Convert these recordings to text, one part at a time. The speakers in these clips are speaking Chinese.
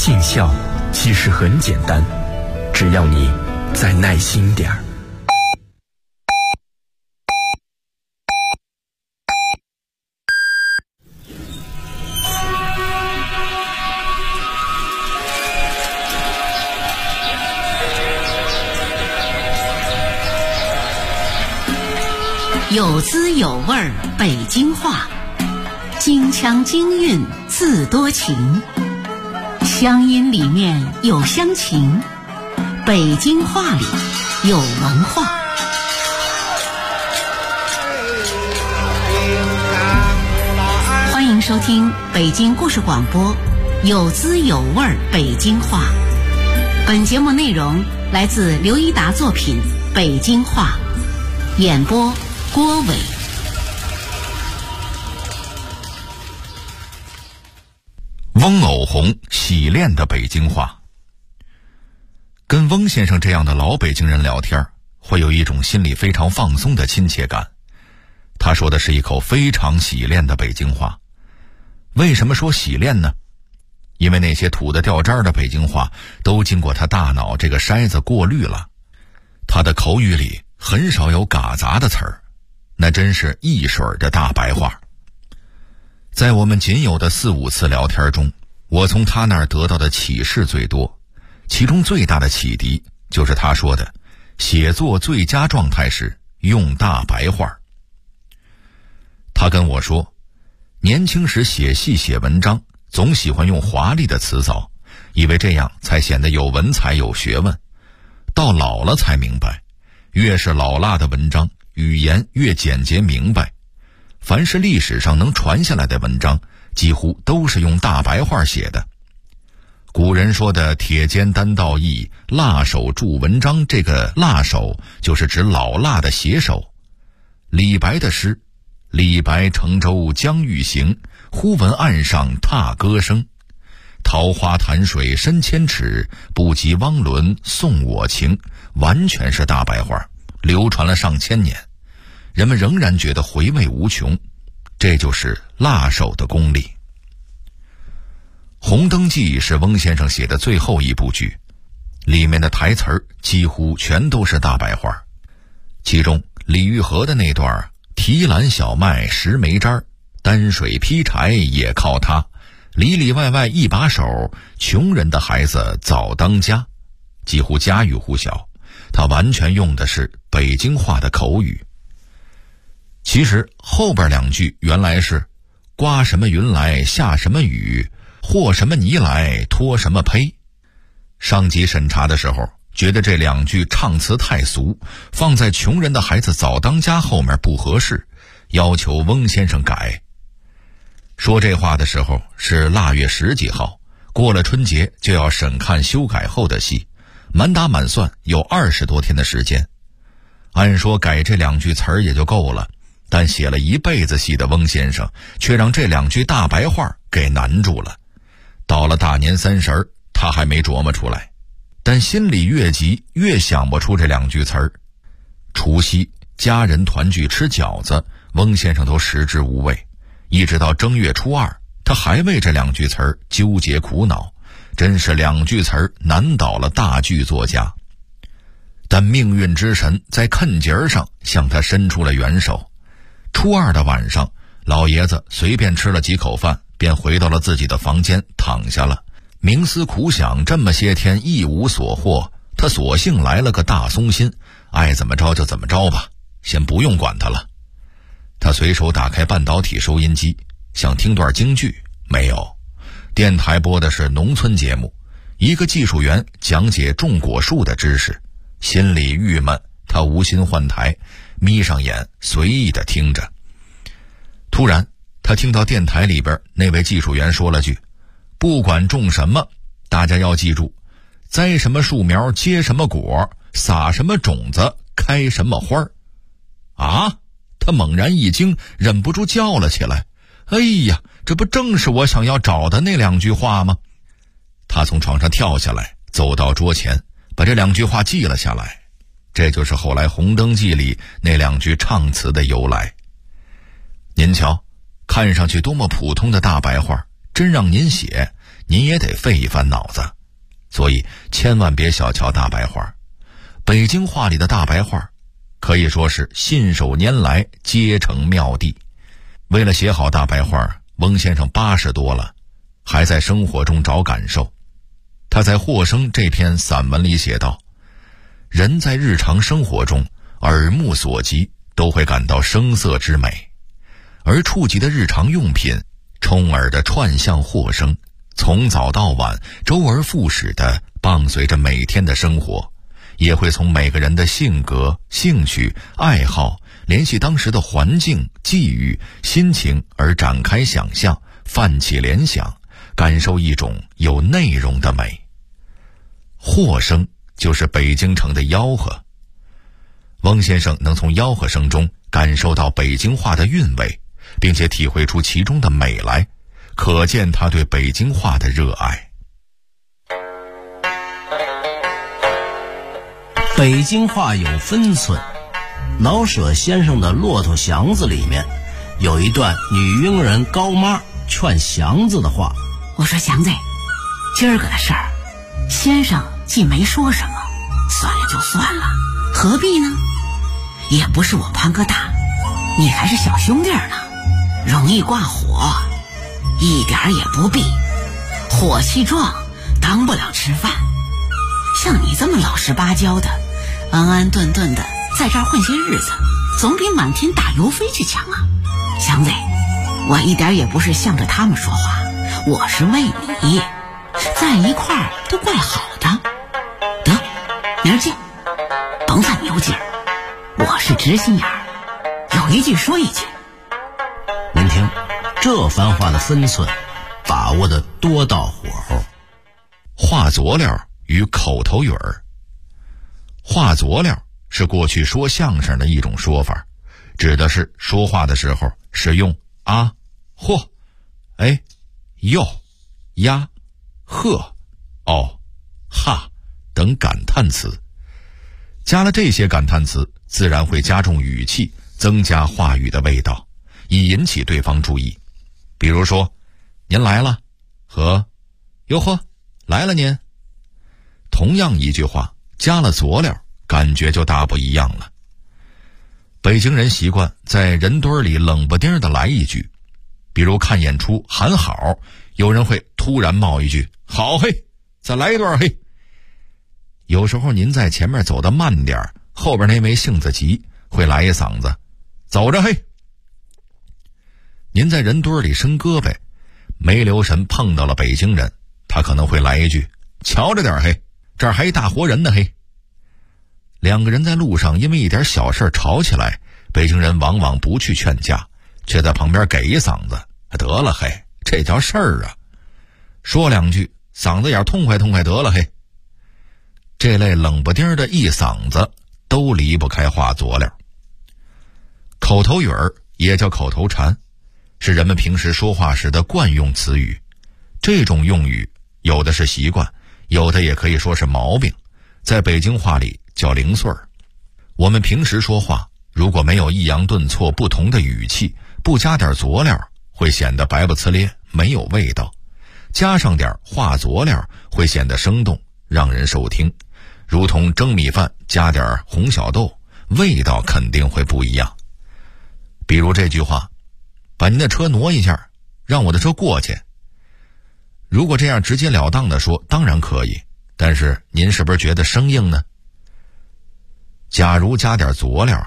尽孝其实很简单，只要你再耐心点儿。 有滋有味儿北京话，京腔京韵自多情，乡音里面有乡情，北京话里有文化。欢迎收听北京故事广播有滋有味儿北京话。本节目内容来自刘一达作品《北京话》，演播郭伟。 翁偶红洗练的北京话。跟翁先生这样的老北京人聊天，会有一种心里非常放松的亲切感。他说的是一口非常洗练的北京话。为什么说洗练呢？因为那些土的掉渣的北京话都经过他大脑这个筛子过滤了。他的口语里很少有嘎杂的词儿，那真是一水的大白话。在我们仅有的4-5次聊天中，我从他那儿得到的启示最多，其中最大的启迪就是他说的写作最佳状态是用大白话。他跟我说，年轻时写戏写文章总喜欢用华丽的词藻，以为这样才显得有文采有学问。到老了才明白，越是老辣的文章，语言越简洁明白。凡是历史上能传下来的文章，几乎都是用大白话写的。古人说的铁肩担道义，辣手著文章，这个辣手就是指老辣的写手。李白的诗，李白乘舟将欲行，忽闻岸上踏歌声。桃花潭水深千尺，不及汪伦送我情，完全是大白话，流传了上千年，人们仍然觉得回味无穷。这就是辣手的功力。《红灯记》是翁先生写的最后一部剧，里面的台词儿几乎全都是大白话。其中李玉和的那段提篮小麦拾煤渣，担水劈柴也靠他，里里外外一把手，穷人的孩子早当家，几乎家喻户晓。他完全用的是北京话的口语。其实后边2句原来是刮什么云来下什么雨，和什么泥来拖什么胚。上级审查的时候觉得这2句唱词太俗，放在穷人的孩子早当家后面不合适，要求翁先生改。说这话的时候是腊月10几号，过了春节就要审看修改后的戏，满打满算有20多天的时间。按说改这2句词儿也就够了，但写了一辈子戏的翁先生却让这2句大白话给难住了。到了大年30，他还没琢磨出来，但心里越急越想不出这2句词儿。除夕家人团聚吃饺子，翁先生都食之无味，一直到正月初2，他还为这2句词儿纠结苦恼，真是2句词儿难倒了大剧作家。但命运之神在坎节上向他伸出了援手。初2的晚上，老爷子随便吃了几口饭，便回到了自己的房间躺下了。冥思苦想，这么些天一无所获，他索性来了个大松心，爱怎么着就怎么着吧，先不用管他了。他随手打开半导体收音机，想听段京剧，没有。电台播的是农村节目，一个技术员讲解种果树的知识，心里郁闷，他无心换台，眯上眼随意地听着。突然他听到电台里边那位技术员说了句，不管种什么，大家要记住，栽什么树苗结什么果，撒什么种子开什么花。啊！他猛然一惊，忍不住叫了起来，哎呀，这不正是我想要找的那2句话吗？他从床上跳下来，走到桌前，把这2句话记了下来。这就是后来《红灯记》里那2句唱词的由来。您瞧，看上去多么普通的大白话，真让您写， 您也得费一番脑子。所以千万别小瞧大白话。北京话里的大白话可以说是信手拈来，皆成妙地。为了写好大白话，翁先生80多了，还在生活中找感受。他在《获生》这篇散文里写道，人在日常生活中耳目所及都会感到声色之美，而触及的日常用品充耳的串象获生，从早到晚周而复始地伴随着每天的生活，也会从每个人的性格、兴趣、爱好联系当时的环境、际遇、心情而展开想象，泛起联想，感受一种有内容的美。获生就是北京城的吆喝。翁先生能从吆喝声中感受到北京话的韵味，并且体会出其中的美来，可见他对北京话的热爱。 北京话有分寸，老舍先生的《骆驼祥子》里面有一段女佣人高妈劝祥子的话。 我说祥子，今儿个的事儿，先生既没说什么，算了就算了，何必呢？也不是我潘哥大，你还是小兄弟呢，容易挂火，一点也不必。火气壮，当不了吃饭。像你这么老实巴交的，安安顿顿的在这儿混些日子，总比满天打油飞去强啊！祥子，我一点也不是向着他们说话，我是为你，在一块儿都怪好的。得，明儿见，甭犯牛劲儿，我是直心眼儿，有一句说一句。 您听，这番话的分寸把握的多到火候。 话佐料与口头语儿。话佐料是过去说相声的一种说法，指的是说话的时候使用啊、嚯、哎、哟、呀、呵、哦、哈等感叹词。加了这些感叹词，自然会加重语气，增加话语的味道，以引起对方注意。比如说，您来了和哟呵，来了您。同样一句话，加了佐料，感觉就大不一样了。北京人习惯在人堆里冷不丁的来一句，比如看演出喊好，有人会突然冒一句好嘿，再来一段嘿。有时候您在前面走得慢点，后边那位性子急，会来一嗓子走着嘿。您在人堆里伸胳膊，没留神碰到了北京人，他可能会来一句瞧着点嘿，这儿还一大活人呢嘿。两个人在路上因为一点小事吵起来，北京人往往不去劝架，却在旁边给一嗓子得了嘿，这叫事儿啊。说两句嗓子眼痛快痛快得了嘿。这类冷不丁的一嗓子都离不开话佐料。口头语儿也叫口头禅，是人们平时说话时的惯用词语。这种用语有的是习惯，有的也可以说是毛病，在北京话里叫零碎儿。我们平时说话如果没有抑扬顿挫不同的语气，不加点佐料，会显得白不呲咧，没有味道。加上点话佐料，会显得生动，让人受听。如同蒸米饭加点红小豆，味道肯定会不一样。比如这句话，把您的车挪一下，让我的车过去。如果这样直截了当的说，当然可以，但是您是不是觉得生硬呢？假如加点佐料，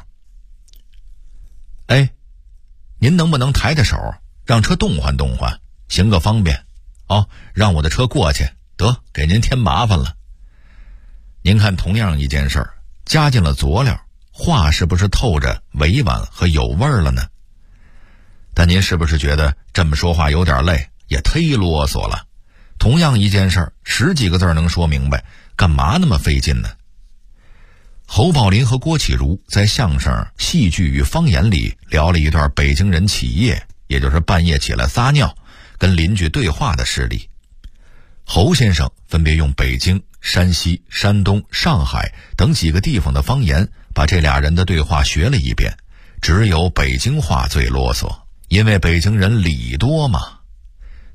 哎，您能不能抬着手让车动换动换，行个方便哦，让我的车过去，得给您添麻烦了。您看，同样一件事儿，加进了佐料，话是不是透着委婉和有味儿了呢？但您是不是觉得这么说话有点累，也忒啰嗦了？同样一件事儿，10几个字能说明白，干嘛那么费劲呢？侯宝林和郭启儒在相声《戏剧与方言》里聊了一段北京人起夜，也就是半夜起来撒尿跟邻居对话的事例。侯先生分别用北京、山西、山东、上海等几个地方的方言，把这俩人的对话学了一遍，只有北京话最啰嗦，因为北京人理多嘛。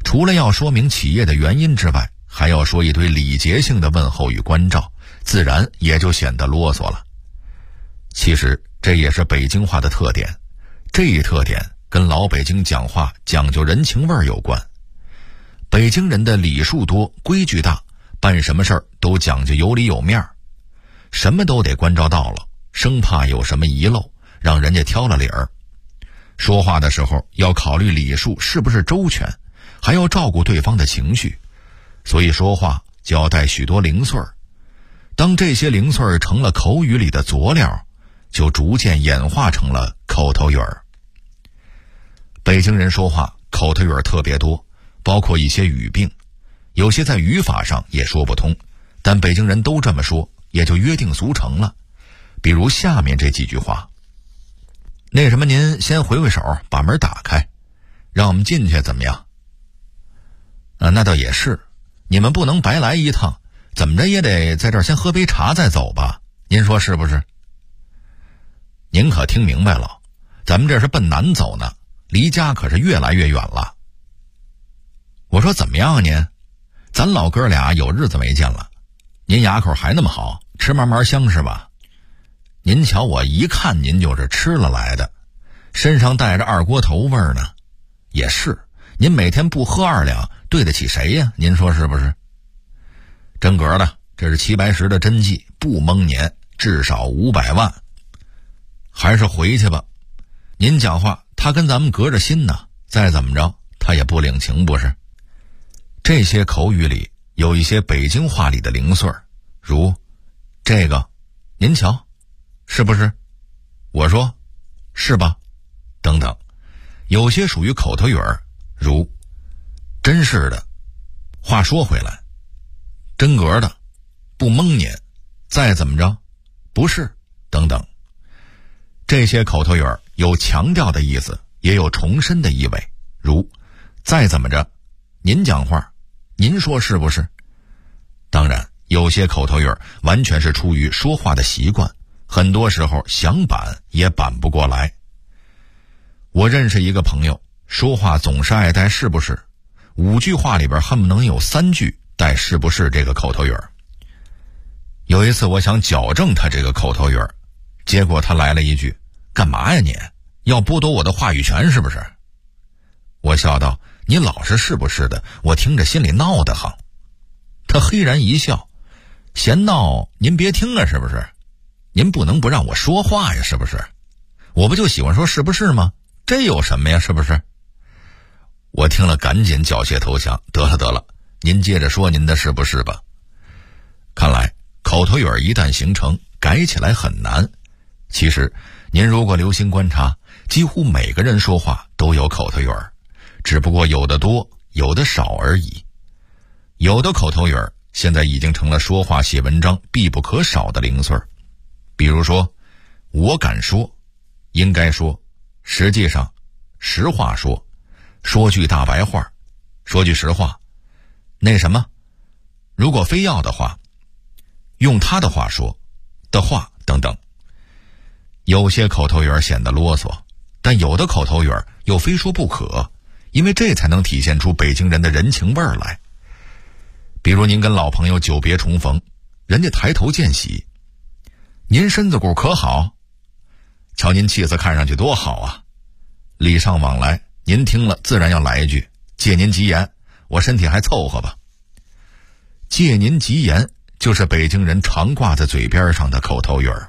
除了要说明企业的原因之外，还要说一堆礼节性的问候与关照，自然也就显得啰嗦了。其实这也是北京话的特点，这一特点跟老北京讲话讲究人情味有关。北京人的礼数多，规矩大，办什么事儿都讲究有理有面，什么都得关照到了，生怕有什么遗漏，让人家挑了理儿。说话的时候要考虑礼数是不是周全，还要照顾对方的情绪，所以说话就要带许多零碎儿。当这些零碎儿成了口语里的佐料，就逐渐演化成了口头语儿。北京人说话口头语儿特别多，包括一些语病，有些在语法上也说不通，但北京人都这么说，也就约定俗成了。比如下面这几句话：那什么，您先回手把门打开，让我们进去怎么样？那倒也是，你们不能白来一趟，怎么着也得在这儿先喝杯茶再走吧，您说是不是？您可听明白了，咱们这是奔南走呢，离家可是越来越远了。我说怎么样啊您？咱老哥俩有日子没见了，您牙口还那么好，吃嘛嘛香是吧？您瞧我一看您就是吃了来的，身上带着二锅头味儿呢。也是，您每天不喝2两，对得起谁呀？您说是不是？真格的，这是齐白石的真迹，不蒙年，至少500万。还是回去吧，您讲话他跟咱们隔着心呢，再怎么着他也不领情不是？这些口语里有一些北京话里的零碎儿，如这个您瞧是不是？我说是吧？等等。有些属于口头语儿，如真是的，话说回来，真格的，不蒙您，再怎么着不是，等等。这些口头语儿有强调的意思，也有重申的意味，如再怎么着，您讲话，您说是不是？当然有些口头语儿完全是出于说话的习惯，很多时候想板也板不过来。我认识一个朋友，说话总是爱带是不是，5句话里边恨不能有3句带是不是这个口头语儿。有一次我想矫正他这个口头语儿，结果他来了一句：干嘛呀你？要剥夺我的话语权是不是？我笑道：你老是不是的，我听着心里闹得慌。他嘿然一笑：嫌闹您别听啊是不是？您不能不让我说话呀是不是？我不就喜欢说是不是吗？这有什么呀是不是？我听了赶紧缴械投降，得了，您接着说您的是不是吧。看来口头语儿一旦形成，改起来很难。其实您如果留心观察，几乎每个人说话都有口头语儿，只不过有的多有的少而已。有的口头语儿现在已经成了说话写文章必不可少的零碎儿，比如说我敢说，应该说，实际上，实话说，说句大白话，说句实话，那什么，如果非要的话，用他的话说的话等等。有些口头语儿显得啰嗦，但有的口头语儿又非说不可，因为这才能体现出北京人的人情味儿来。比如您跟老朋友久别重逢，人家抬头见喜，您身子骨可好？瞧您气色看上去多好啊！礼尚往来，您听了自然要来一句：借您吉言，我身体还凑合吧。借您吉言就是北京人常挂在嘴边上的口头语儿。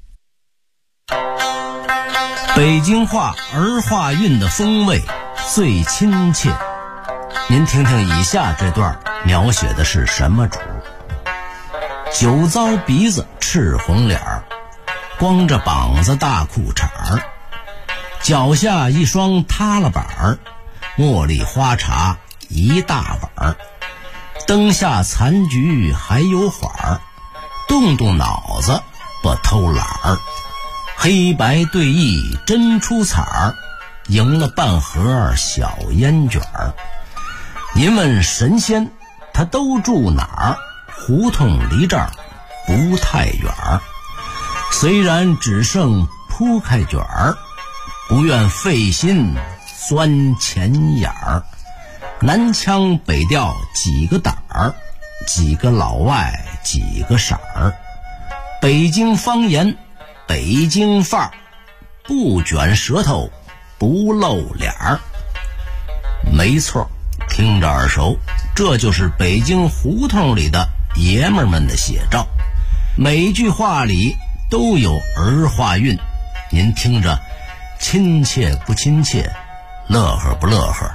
北京话儿化韵的风味最亲切。您听听以下这段描写的是什么主？酒糟鼻子赤红脸儿，光着膀子大裤衩儿，脚下一双塌了板儿，茉莉花茶一大碗儿，灯下残局还有缓儿，动动脑子不偷懒儿，黑白对弈真出彩儿，赢了半盒小烟卷儿。您问神仙他都住哪儿？胡同离这儿不太远儿，虽然只剩铺开卷儿，不愿费心钻钱眼儿。 南腔北调几个胆儿，几个老外几个色儿，北京方言北京范儿，不卷舌头不露脸儿。没错，听着耳熟，这就是北京胡同里的爷们儿们的写照。每句话里都有儿化韵，您听着亲切不亲切，乐呵不乐呵？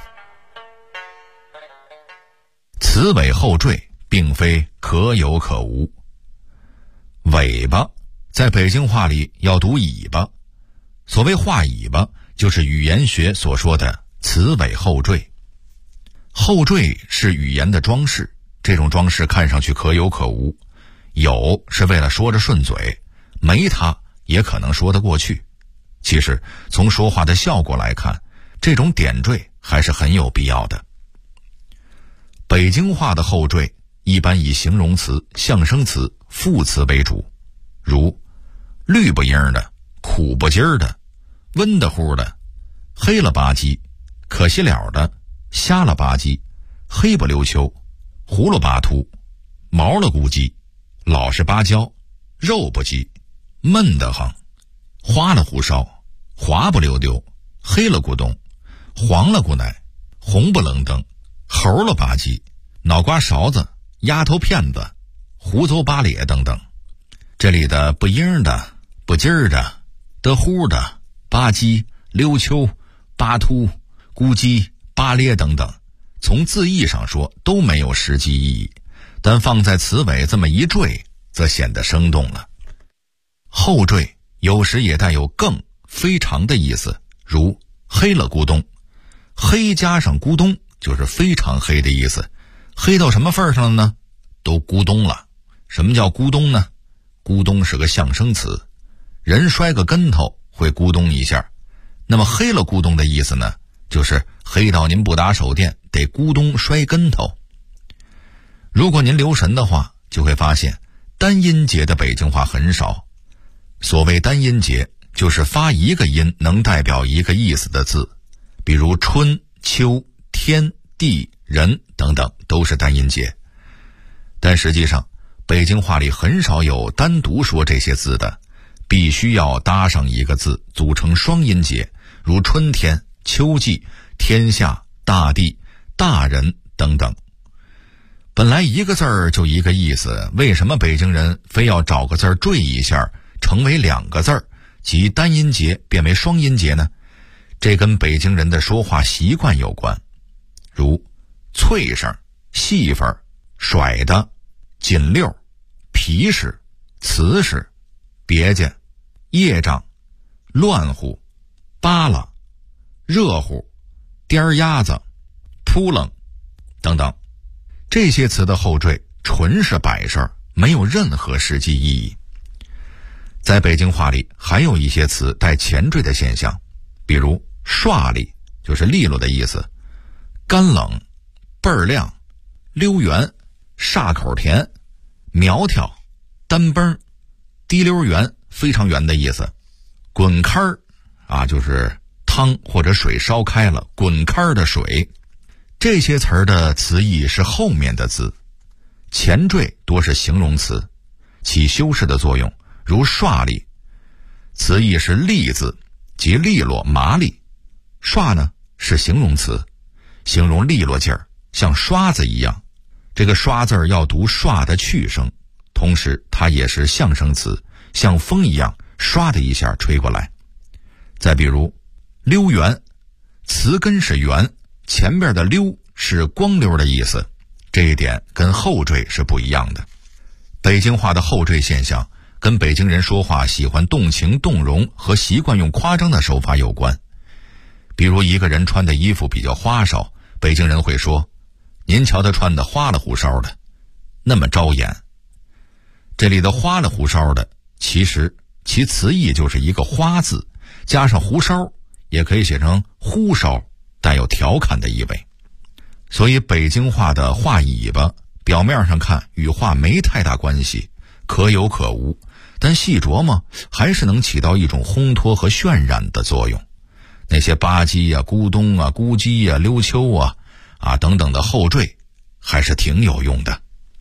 词尾后缀并非可有可无。尾巴在北京话里要读尾巴，所谓画尾巴，就是语言学所说的词尾后缀。后缀是语言的装饰，这种装饰看上去可有可无，有是为了说着顺嘴，没它也可能说得过去。其实从说话的效果来看，这种点缀还是很有必要的。北京话的后缀一般以形容词、象声词、副词为主，如绿不缨的、苦不劲儿的、温的乎的、黑了吧唧、可惜了的、瞎了吧唧、黑不溜秋、糊了吧秃、毛了咕叽、老实巴交、肉不叽、闷得慌、花了胡烧、滑不溜丢、黑了咕咚、黄了咕奶、红不愣登、猴了吧唧、脑瓜勺子、丫头片子、胡诌八咧等等。这里的不应的、不劲儿的、得乎的、吧唧、溜秋、巴秃、咕叽、巴咧等等，从字义上说都没有实际意义，但放在词尾这么一缀，则显得生动了。后缀有时也带有更、非常的意思，如黑了咕咚，黑加上咕咚就是非常黑的意思。黑到什么份上了呢？都咕咚了。什么叫咕咚呢？咕咚是个象声词，人摔个跟头会咕咚一下，那么黑了咕咚的意思呢，就是黑到您不打手电得咕咚摔跟头。如果您留神的话，就会发现单音节的北京话很少。所谓单音节，就是发一个音能代表一个意思的字，比如春、秋、天、地、人等等都是单音节。但实际上北京话里很少有单独说这些字的，必须要搭上一个字组成双音节，如春天、秋季、天下、大地、大人等等。本来一个字儿就一个意思，为什么北京人非要找个字儿缀一下，成为两个字儿，即单音节变为双音节呢？这跟北京人的说话习惯有关，如脆声、细缝、甩的、紧溜、皮实、瓷实、别介、业障、乱乎、扒拉、热乎、颠鸭子、扑棱等等。这些词的后缀纯是摆设，没有任何实际意义。在北京话里还有一些词带前缀的现象，比如唰利就是利落的意思，干冷、倍儿亮、溜圆、煞口甜、苗条、单崩、滴溜圆非常圆的意思，滚开儿就是汤或者水烧开了，滚开儿的水。这些词儿的词义是后面的字，前缀多是形容词，起修饰的作用，如唰利，词义是利字，即利落麻利。唰呢是形容词，形容利落劲儿，像刷子一样。这个刷字要读唰的去声，同时它也是象声词，像风一样唰的一下吹过来。再比如溜圆，词根是圆，前边的溜是光溜的意思，这一点跟后缀是不一样的。北京话的后缀现象跟北京人说话喜欢动情动容和习惯用夸张的手法有关。比如一个人穿的衣服比较花哨，北京人会说，您瞧他穿的花里胡哨的，那么招眼。这里的花里胡哨的，其实其词义就是一个花字，加上胡哨，也可以写成呼哨，带有调侃的意味。所以北京话的画尾巴表面上看与话没太大关系，可有可无，但细琢磨还是能起到一种烘托和渲染的作用。那些吧唧咕咚咕叽溜秋啊等等的后缀，还是挺有用的。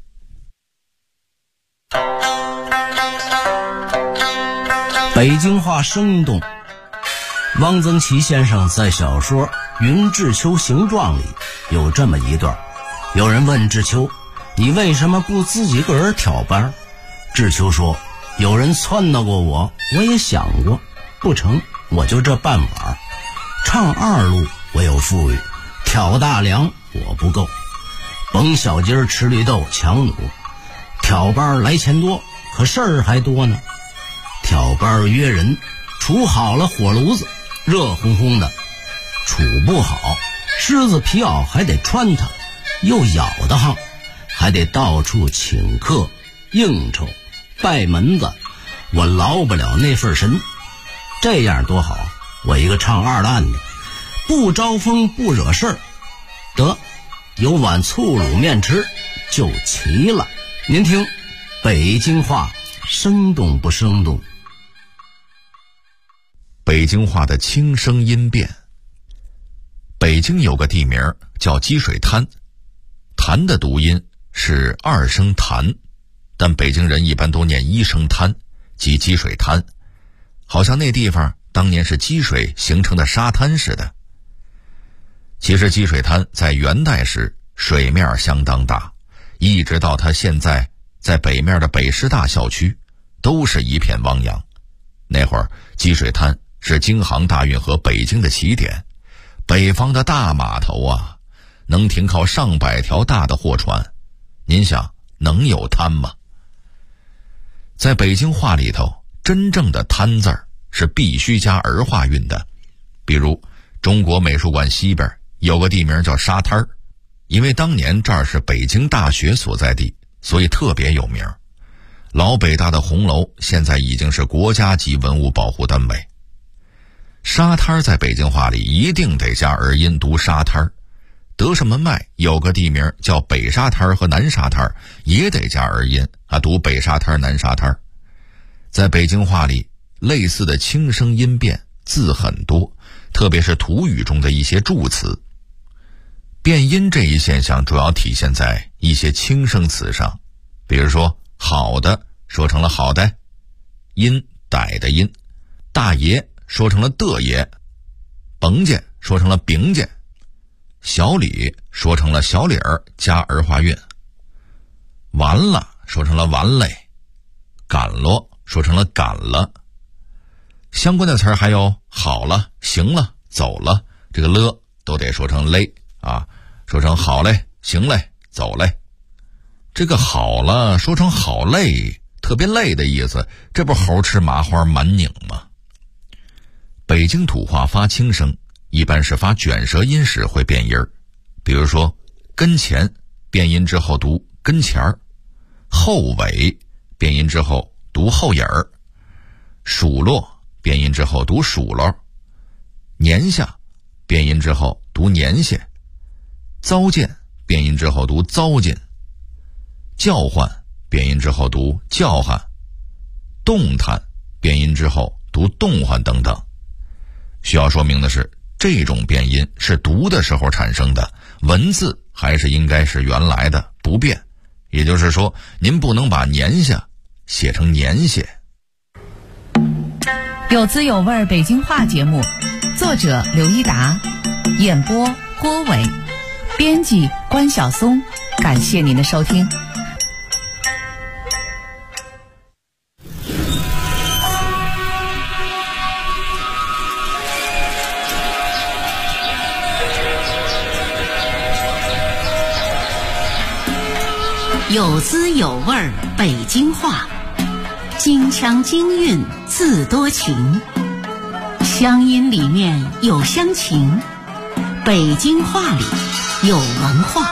北京话生动。汪曾祺先生在小说《云志秋形状》里有这么一段，有人问志秋，你为什么不自己个儿挑班？志秋说，有人撺掇过我，我也想过，不成，我就这半碗。唱二路我有富裕，挑大梁我不够，甭小鸡儿吃绿豆强弩，挑班来钱多，可事儿还多呢。挑班约人，处好了火炉子，热烘烘的；处不好，狮子皮袄还得穿它，又咬得慌，还得到处请客应酬拜门子，我劳不了那份神。这样多好，我一个唱二烂的，不招风不惹事儿，得有碗醋卤面吃就齐了。您听北京话生动不生动？ 北京话的轻声音变。北京有个地名叫积水滩，潭的读音是二声潭，但北京人一般都念一声滩，即积水滩，好像那地方当年是积水形成的沙滩似的。其实积水滩在元代时水面相当大，一直到它现在在北面的北师大校区都是一片汪洋。那会儿积水滩是京杭大运河北京的起点，北方的大码头啊，能停靠上百条大的货船，您想能有滩吗？在北京话里头，真正的滩字儿是必须加儿化韵的。比如中国美术馆西边有个地名叫沙滩儿，因为当年这儿是北京大学所在地，所以特别有名。老北大的红楼现在已经是国家级文物保护单位。沙滩在北京话里一定得加儿音，读沙滩。德胜门外有个地名叫北沙滩和南沙滩，也得加儿音啊，读北沙滩南沙滩。在北京话里，类似的轻声音变字很多，特别是土语中的一些助词。变音这一现象主要体现在一些轻声词上，比如说好的说成了好的，阴歹的阴，大爷说成了的爷，甭介说成了饼介，小李说成了小李儿加儿化韵，完了说成了完嘞，赶了说成了赶了。相关的词儿还有好了、行了、走了，这个了都得说成嘞啊，说成好嘞、行嘞、走嘞。这个好了说成好累，特别累的意思，这不猴吃麻花满拧吗？北京土话发轻声一般是发卷舌音时会变音儿，比如说跟前变音之后读跟前儿，后尾变音之后读后眼儿，数落变音之后读数落，年下变音之后读年下，糟践变音之后读糟践，叫唤变音之后读叫唤，动弹变音之后读动唤等等。需要说明的是，这种变音是读的时候产生的，文字还是应该是原来的不变，也就是说您不能把年下写成年写。 有滋有味北京话节目，作者刘一达，演播郭伟，编辑关晓松，感谢您的收听。 有滋有味北京话，京腔京韵字多情，乡音里面有乡情，北京话里有文化。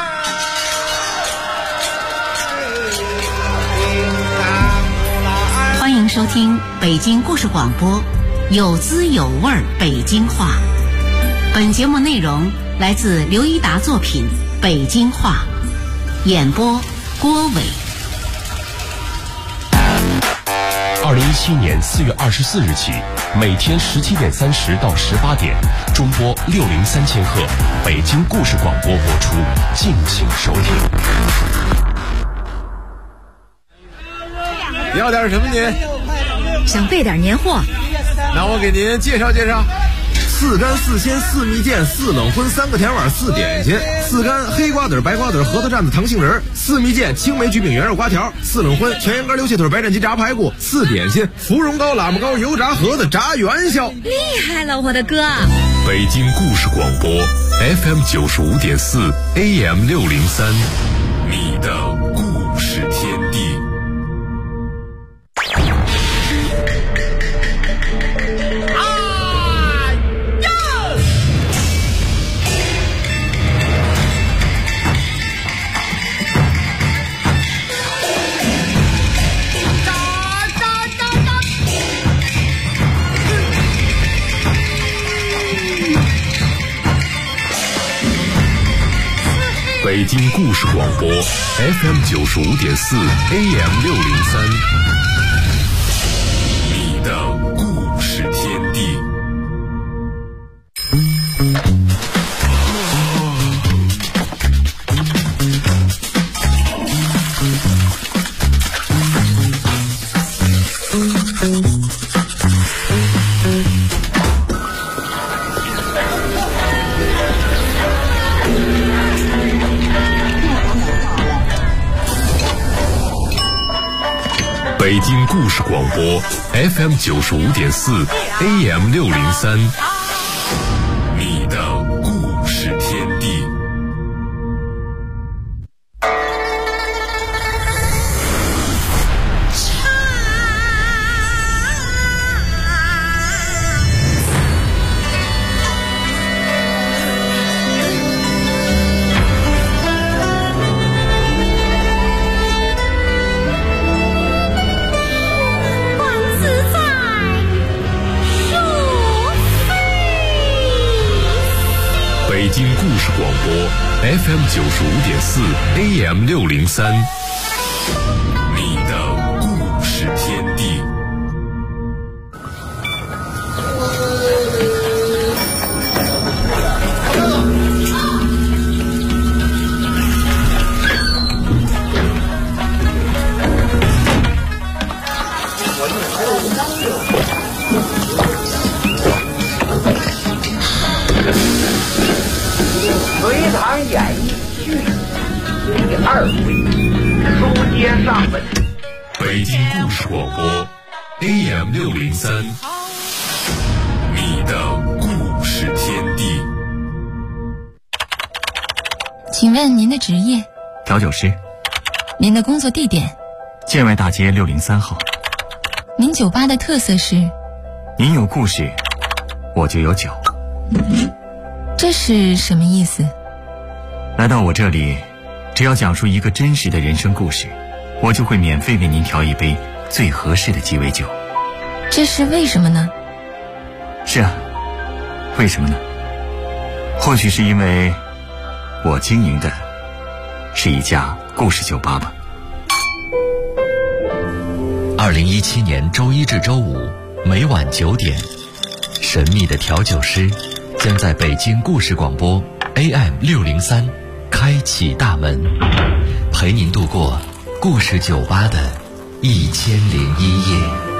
欢迎收听北京故事广播，有滋有味北京话。本节目内容来自刘一达作品《北京话》，演播郭伟。 2017年4月24日起，每天17点30到18点，中波603千赫，北京故事广播播出，敬请收听。 要点什么您？ 想备点年货。 那我给您介绍介绍。4干4鲜4蜜饯4冷荤3个甜碗4点心，4干黑瓜子白瓜子核桃蘸子糖杏仁，4蜜饯青梅橘饼圆肉瓜条，4冷荤全羊肝溜蟹腿白斩鸡炸排骨，4点心芙蓉糕喇嘛糕油炸盒子炸元宵。 厉害了，我的哥！ 北京故事广播 FM 95.4 AM 603，你的故事天地。北京故事广播 FM 95.4 AM 603，你的故事天地。北京故事广播 FM 95.4 AM 603，你的故事天地。北京故事广播 FM 95.4 AM 603，你的故事天地。 隋唐演义续第2回，书接上文。 北京故事广播 AM 603，你的故事天地。 请问您的职业？ 调酒师。 您的工作地点？ 建外大街603号。 您酒吧的特色是？ 您有故事，我就有酒。 这是什么意思？ 来到我这里，只要讲述一个真实的人生故事，我就会免费为您调一杯最合适的鸡尾酒。 这是为什么呢？ 是啊，为什么呢？或许是因为我经营的是一家故事酒吧吧。 2017年周一至周五每晚9点，神秘的调酒师将在北京故事广播 AM 603开启大门，陪您度过故事酒吧的1001夜。